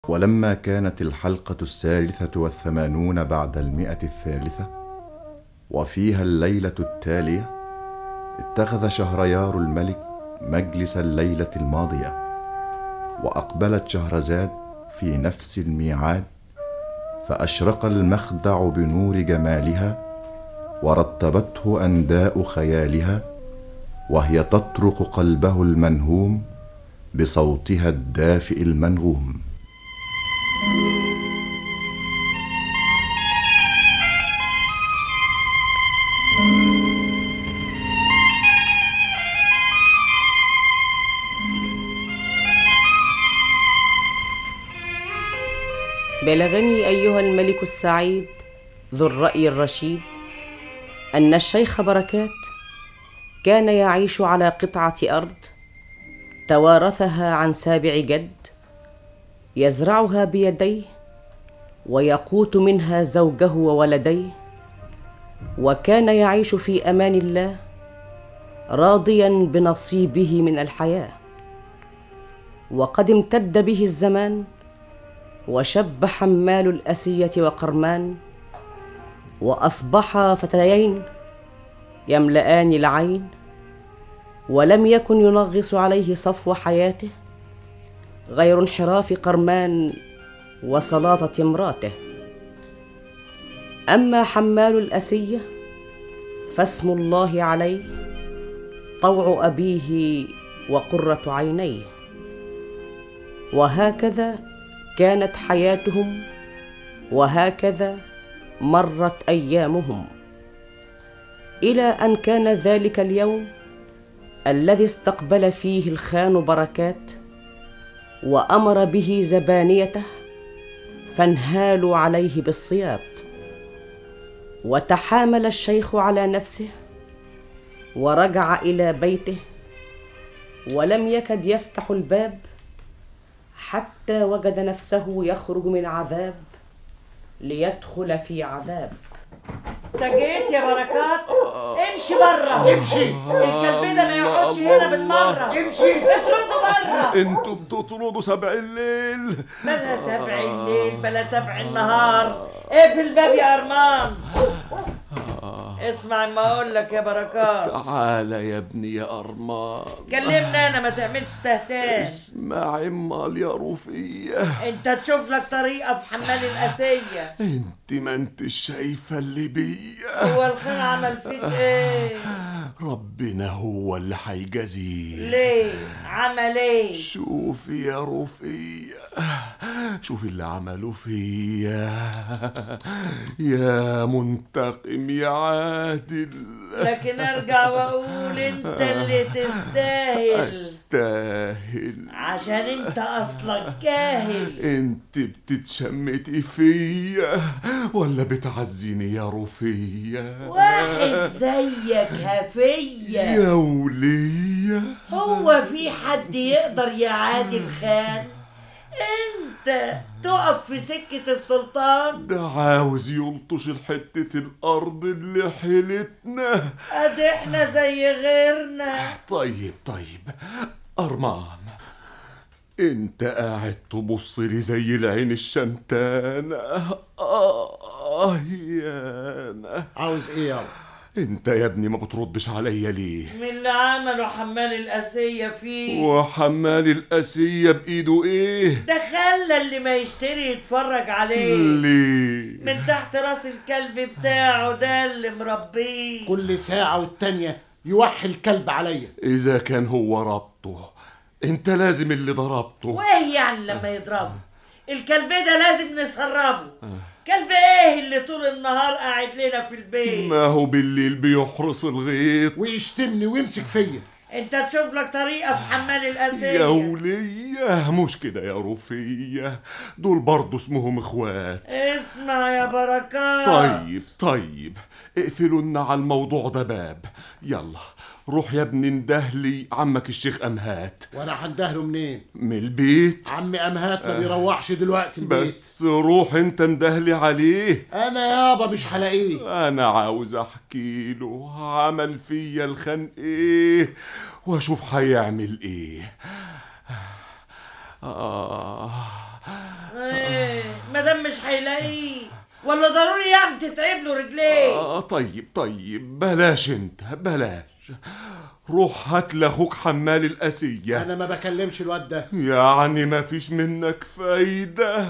ولما كانت الحلقة 83 بعد 100 وفيها الليلة التالية، اتخذ شهريار الملك مجلس الليلة الماضية، وأقبلت شهرزاد في نفس الميعاد، فأشرق المخدع بنور جمالها، ورتبته أنداء خيالها، وهي تطرق قلبه المنهوم بصوتها الدافئ المنغوم. بلغني أيها الملك السعيد ذو الرأي الرشيد أن الشيخ بركات كان يعيش على قطعة أرض توارثها عن سابع جد، يزرعها بيديه ويقوت منها زوجه وولديه، وكان يعيش في أمان الله راضيا بنصيبه من الحياة. وقد امتد به الزمان، وشب حمال الأسية وقرمان، وأصبحا فتيين يملآن العين، ولم يكن ينغص عليه صفو حياته غير انحراف قرمان وسلاطة امراته. أما حمال الأسية فاسم الله عليه، طوع أبيه وقرة عينيه. وهكذا كانت حياتهم، وهكذا مرت أيامهم، إلى أن كان ذلك اليوم الذي استقبل فيه الخان بركات، وأمر به زبانيته فانهالوا عليه بالصياط. وتحامل الشيخ على نفسه ورجع إلى بيته، ولم يكد يفتح الباب حتى وجد نفسه يخرج من عذاب ليدخل في عذاب. انت جيت يا بركات؟ امشي بره، امشي. الكلب ده ما يقعدش هنا بالمره، امشي. اطردوا بره. انتوا بتطردوا سبع الليل. بلا سبع الليل بلا سبع النهار، اقفل الباب يا ارمان. اسمع ما اقول لك يا بركات. تعالى يا ابني يا ارمان، كلمني انا، ما تعملش سهتان. اسمع امال يا رفية، انت تشوف لك طريقه في حمال الاسيه. انت ما انت شايفه اللي بيا. هو الخير عمل فيك ايه؟ ربنا هو اللي هيجازيه. ليه؟ عمل ايه؟ شوفي يا رفية، شوفي اللي عملوا فيا يا منتقم يا عادل. لكن ارجع واقول انت اللي تستاهل. استاهل عشان انت اصلك جاهل. انت بتتشمتي فيا ولا بتعزيني يا رفية؟ واحد زيك هفية يا ولية، هو في حد يقدر يعادل خان؟ انت تقف في سكة السلطان؟ ده عاوز يلطش الحتة الارض اللي حيلتنا. ادي احنا زي غيرنا. طيب ارمان، انت قاعد تبص لي زي العين الشمتانة. يانا عاوز ايه يابا؟ انت يا ابني ما بتردش عليا ليه؟ من اللي عملوا حمال الأسية فيه. وحمال الأسية بإيده ايه؟ ده خلى اللي ما يشتري يتفرج عليه. ليه؟ من تحت راس الكلب بتاعه ده اللي مربيه. كل ساعة والتانية يوحي الكلب عليا. إذا كان هو ربطه، انت لازم اللي ضربته. وايه يعني لما يضربه؟ الكلب ده لازم نسربه. كلب ايه اللي طول النهار قاعد لنا في البيت؟ ما هو بالليل بيحرس الغيط ويشتمني ويمسك فيا. انت تشوف لك طريقة في حمال الأسية. يا ولية، مش كده يا رفية، دول برضو اسمهم اخوات. اسمع يا بركات. طيب اقفلوا لنا على الموضوع ده باب. يلا روح يا ابني اندهلي عمك الشيخ أمهات. وانا هندهله منين؟ من البيت. عمي أمهات ما بيروحش دلوقتي البيت. بس روح انت اندهلي عليه. انا يابا مش هلاقيه. انا عاوز احكي له عمل فيا الخان ايه، واشوف هيعمل ايه. مادام مش هيلاقيه ولا ضروري يعني تتعب له رجليه. طيب بلاش انت بلاش. روح هات لاخوك حمال القاسية. انا ما بكلمش الواد ده. يعني ما فيش منك فايدة.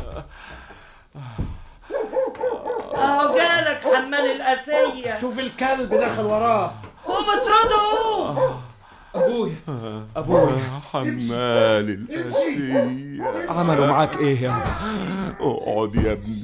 اهو جالك حمال القاسية. شوف الكلب دخل وراه. قوم اطرده. ابويا حمال القاسية عملوا معاك ايه يا اقعد يا ابني.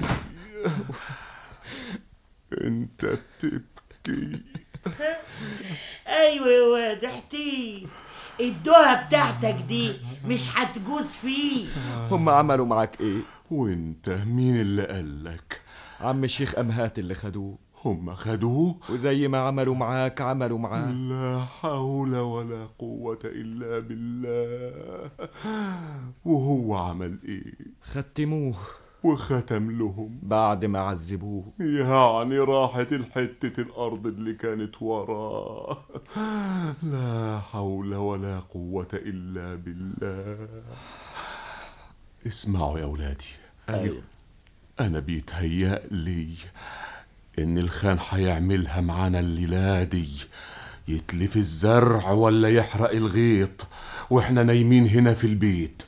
انت بتبكي. ايوه يا واد احكي. الدوها بتاعتك دي مش هتجوز فيه. هم عملوا معاك ايه؟ وانت مين اللي قالك؟ عم الشيخ امهات اللي خدوه. هم خدوه وزي ما عملوا معاك عملوا معاه. لا حول ولا قوة إلا بالله. وهو عمل إيه؟ ختموه وختم لهم بعد ما عذبوه. يعني راحت الحتة الأرض اللي كانت وراه. لا حول ولا قوة إلا بالله. اسمعوا يا أولادي. أيوه. أنا بيتهيأ لي إن الخان هيعملها معانا الليلة دي، يتلف الزرع ولا يحرق الغيط وإحنا نايمين هنا في البيت.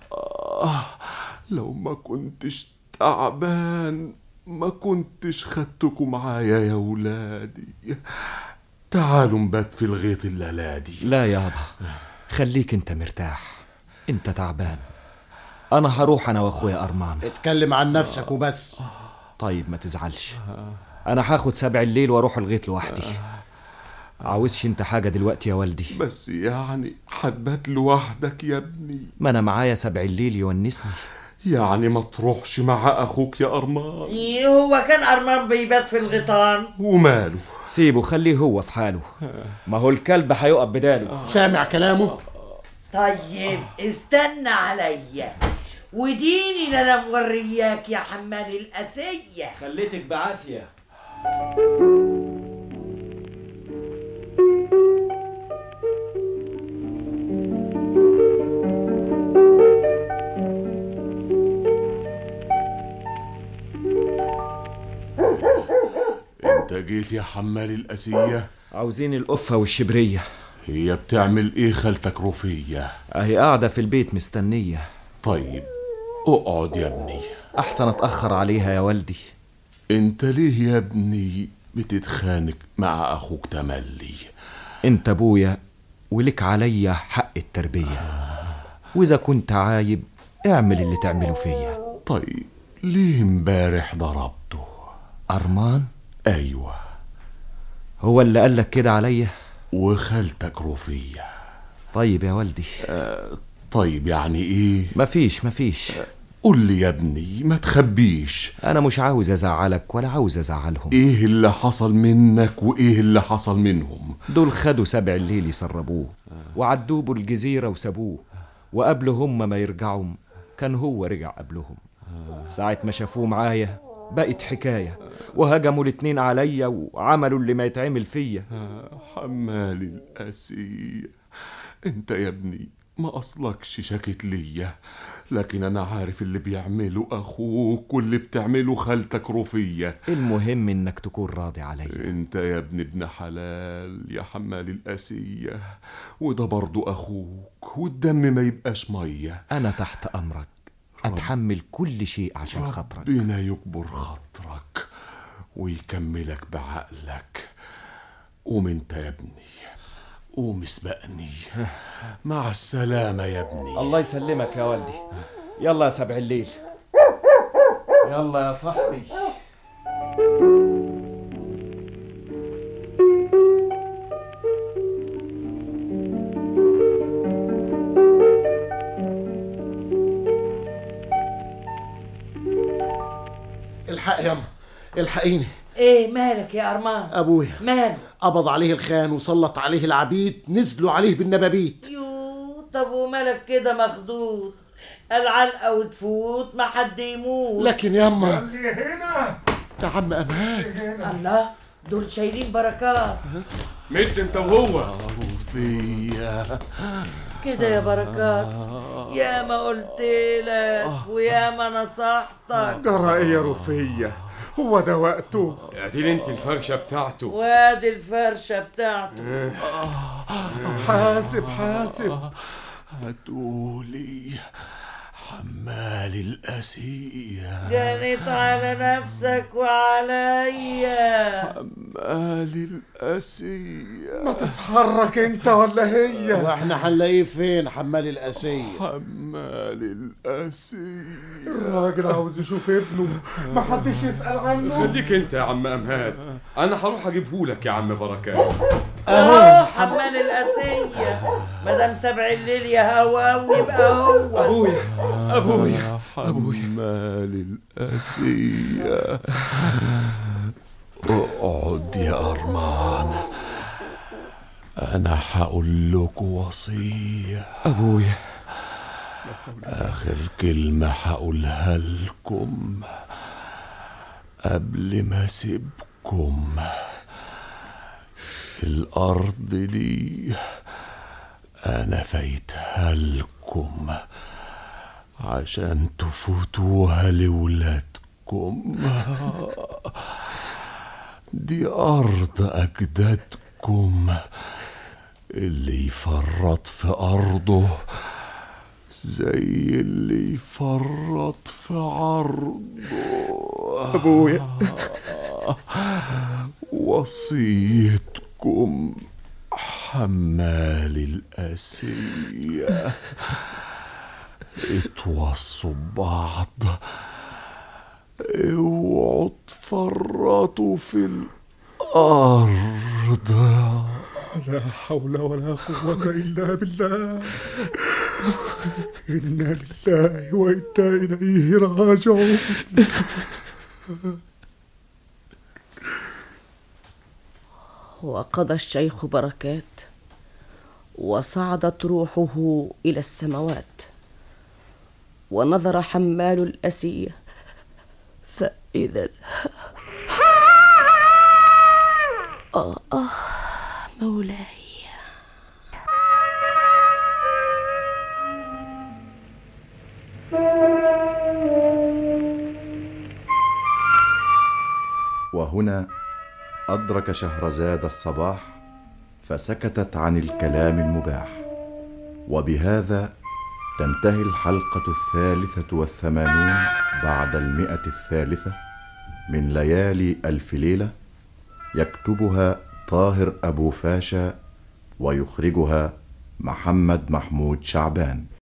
لو ما كنتش تعبان ما كنتش خدتكم معايا يا ولادي. تعالوا نبات في الغيط الليلة دي. لا يابا، خليك انت مرتاح، انت تعبان. انا هروح انا واخويا ارمان. اتكلم عن نفسك وبس. طيب ما تزعلش، انا هاخد 7 الليل واروح الغيط لوحدي. عاوزش انت حاجة دلوقتي يا والدي؟ بس يعني هتبات لوحدك يا ابني؟ ما انا معايا 7 الليل يونسني. يعني ما تروحش مع اخوك يا ارمان؟ هو كان ارمان بيبات في الغيطان؟ وماله؟ سيبه، خليه هو في حاله، ما هو الكلب هيقف بداله. سامع كلامه؟ طيب استنى عليا وديني انا مورياك يا حمال القاسية. خليتك بعافية. انت جيت يا حمال القاسية؟ عاوزين القفة والشبرية. هي بتعمل ايه خالتك رفية؟ اهي قاعدة في البيت مستنية. طيب اقعد يا ابني. احسن اتأخر عليها يا والدي. انت ليه يا ابني بتتخانق مع اخوك تملي؟ انت ابويا ولك عليا حق التربية، واذا كنت عايب اعمل اللي تعمله فيا. طيب ليه امبارح ضربته؟ ارمان؟ ايوه. هو اللي قالك كده عليا؟ وخالتك رفية. طيب يا والدي. طيب يعني ايه؟ مفيش. قول لي يا ابني، ما تخبيش. انا مش عاوز ازعلك ولا عاوز ازعلهم. ايه اللي حصل منك وايه اللي حصل منهم؟ دول خدوا 7 الليل يسربوه وعدوه الجزيرة وسابوه، وقبل هم ما يرجعوا كان هو رجع قبلهم. ساعة ما شافوه معايا بقت حكاية، وهجموا الاتنين عليا وعملوا اللي ما يتعمل فيا. حمال القاسية، انت يا ابني ما اصلكش شكت ليا، لكن انا عارف اللي بيعمله اخوك واللي بتعمله خالتك رفية. المهم انك تكون راضي عليا. انت يا ابن ابن حلال يا حمال القاسية، وده برضو اخوك، والدم ما يبقاش مية. انا تحت امرك، اتحمل كل شيء عشان خاطرك. ربنا يكبر خاطرك ويكملك بعقلك. قوم انت يا ابني، قوم اسبقني. مع السلامة يا ابني. الله يسلمك يا والدي. يلا يا 7 الليل، يلا يا صاحبي. الحق ياما، الحقيني. ايه مالك يا ارمان؟ ابويا ماله؟ قبض عليه الخان وسلط عليه العبيد، نزلوا عليه بالنبابيت. طب ومالك كده مخضوض؟ العلقة وتفوت ما حد يموت. لكن ياما اللي هنا ده عم امهات. الله، دول شايلين بركات. مد انت وهو. رفية كده يا بركات، يا ما قلت لك ويا ما نصحتك. جرى ايه يا رفية؟ هو ده وقته؟ اعدلي انت الفرشة بتاعته. وادي الفرشة بتاعته. حاسب حاسب. هتقولي حمال الأسية. جنيت على نفسك وعليا. حمال الأسية. ما تتحرك انت ولا هي؟ واحنا هنلاقيه فين حمال الأسية؟ حمال الأسية. الراجل عاوز يشوف ابنه، ما حدش يسأل عنه. خليك انت يا عم امهات، انا هروح اجيبهولك يا عم بركات. اهو حمال الأسية، مدام سبع الليل يا هواوي يبقى هو. ابويا ابويا ابويا. حمال الأسية. اقعد يا أرمان، أنا هقول لك وصية. ابويا آخر كلمة هقولها لكم قبل ما أسيبكم في الأرض دي. أنا فايتها لكم عشان تفوتوها لولادكم. دي أرض أجدادكم، اللي يفرط في أرضه زي اللي يفرط في عرضه. أبويا وصيتكم حمال الأسية، اتوصوا ببعض، اوعوا تفرطوا في الأرض. لا حول ولا قوة إلا بالله. إنا لله وإنا إليه راجعون. وقضى الشيخ بركات وصعدت روحه إلى السماوات، ونظر حمال الأسية فإذا مولاي. وهنا أدرك شهرزاد الصباح، فسكتت عن الكلام المباح. وبهذا تنتهي الحلقة 83 بعد 100 من ليالي ألف ليلة. يكتبها طاهر أبو فاشا، ويخرجها محمد محمود شعبان.